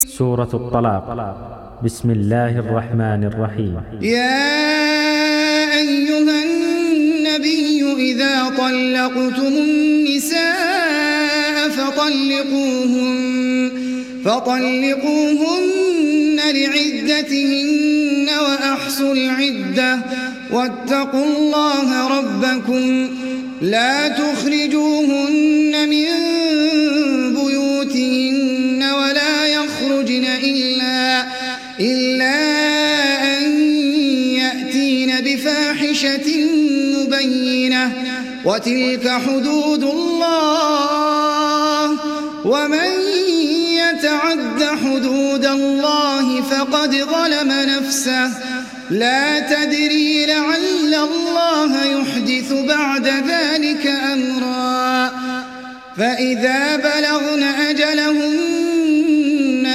سورة الطلاق. بسم الله الرحمن الرحيم. يا أيها النبي إذا طلقتم النساء فطلقوهن لعدتهن وأحصوا العدة واتقوا الله ربكم لا تخرجوهن من بيوتهن ولا يخرجن إلا أن يأتين بفاحشة مبينة وتلك حدود الله ومن يتعد حدود الله فقد ظلم نفسه لا تدري لعل الله يحدث بعد ذلك أمرا فإذا بلغن أجلهن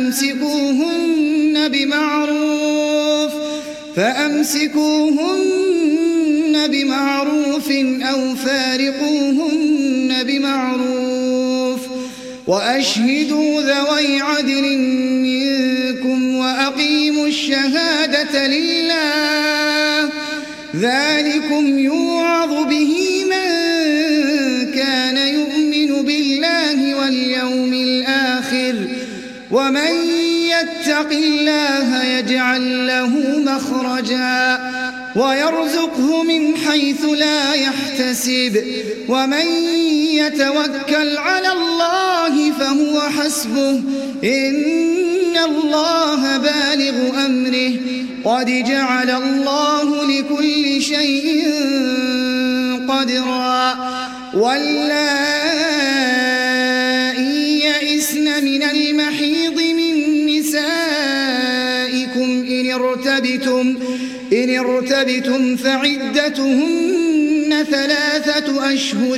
فأمسكوهن بمعروف أو فارقوهن بمعروف وأشهدوا ذوي عدل منكم وأقيموا الشهادة لله ذلكم يوعظ به من كان يؤمن بالله واليوم الآخر ومن يتق الله يجعل له مخرجا ويرزقه من حيث لا يحتسب ومن يتوكل على الله فهو حسبه إن الله بالغ أمره قد جعل الله لكل شيء قدرا واللائي يئسن من المحيض من نسائكم إن ارتبتم فعدتهن 3 أشهر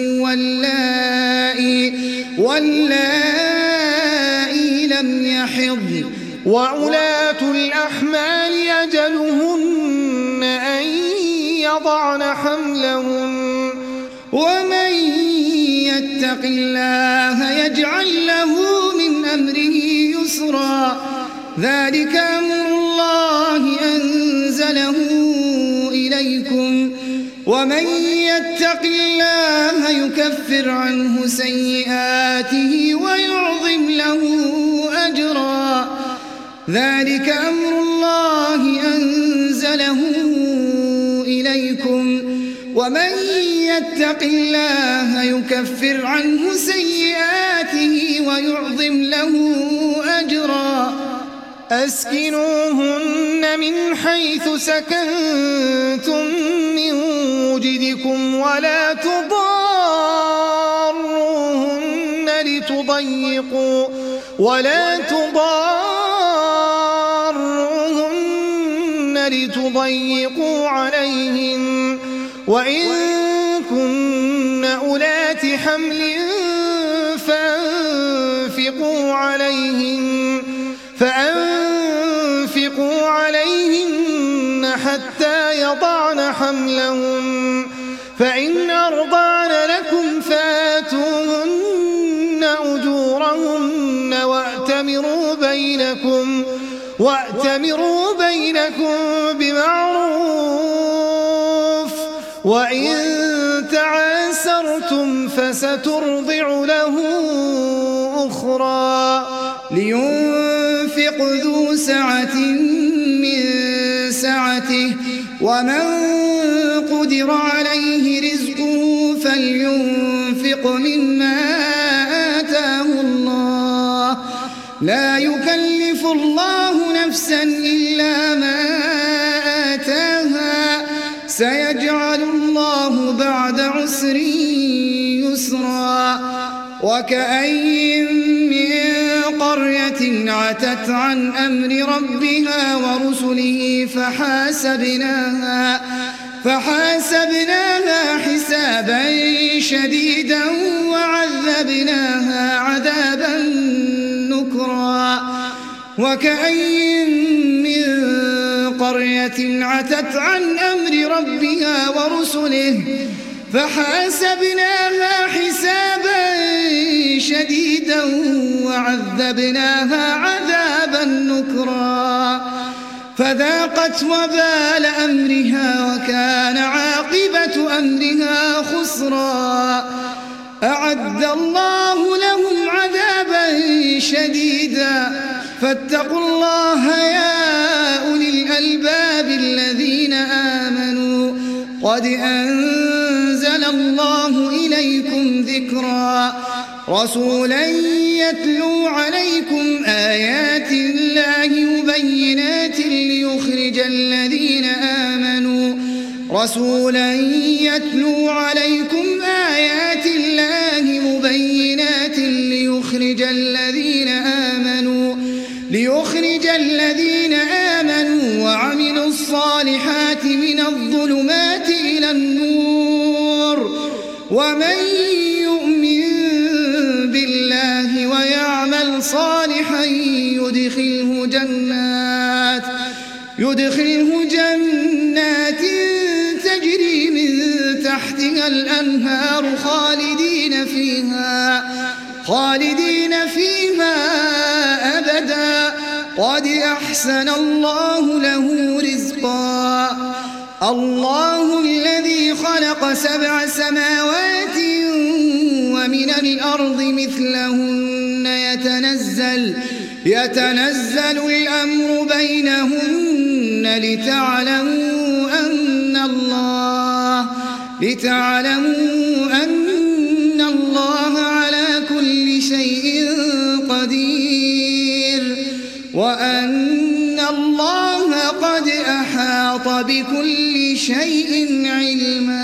واللائي لم يحضن وأولاة الأحمال أجلهن أن يضعن حملهن ومن يتق الله يجعل له من أمره يسرا ذلك أمر الله أنزله إليكم ومن يتق الله يكفر عنه سيئاته ويعظم له أجرا ذلك أمر الله أنزله إليكم ومن يتق الله يكفر عنه سيئاته ويعظم له أجرا أسكنوهن من حيث سكنتم من وجدكم ولا تضاروهن لتضيقوا عليهن وإن كن أولات حمل فأنفقوا عليهن حتى يضعن حملهن فإن أرضعن لكم فآتوهن أجورهن وأتمروا بينكم بمعروف وإن تعاسرتم فسترضع له أخرى لينفق ذو سعة من سعته ومن قدر عليه رزقه فلينفق مما آتاه الله لا يكلف الله نفسا إلا ما آتاها سيجعل الله بعد عسر يسرا وكأين من قرية عتت عن أمر ربها ورسله فحاسبناها حسابا شديدا وعذبناها عذابا نكرا وكأين من قرية عتت عن أمر ربها ورسله فحاسبناها حسابا شديدا وعذبناها عذابا نكرا فذاقت وبال أمرها وكان عاقبة أمرها خسرا أعد الله لهم عذابا شديدا فاتقوا الله يا أولي الألباب الذين آمنوا قد أنزل الله إليكم ذكرا رسولا يتلو عليكم آيات الله مبينات ليخرج الذين آمنوا رسولا يتلو عليكم آيات الله مبينات ليخرج الذين آمنوا وعملوا الصالحات من الظلمات إلى النور ومن يؤمن بالله ويعمل صالحا يدخله جنات تجري من تحتها الأنهار خالدين فيها أبدا قد أحسن الله له رزقا الله الذي خلق 7 سماوات ومن الأرض مثلهن يتنزل الأمر بينهن لتعلموا أن الله على كل شيء قدير وأن الله قد أحاط بكل شيء علما.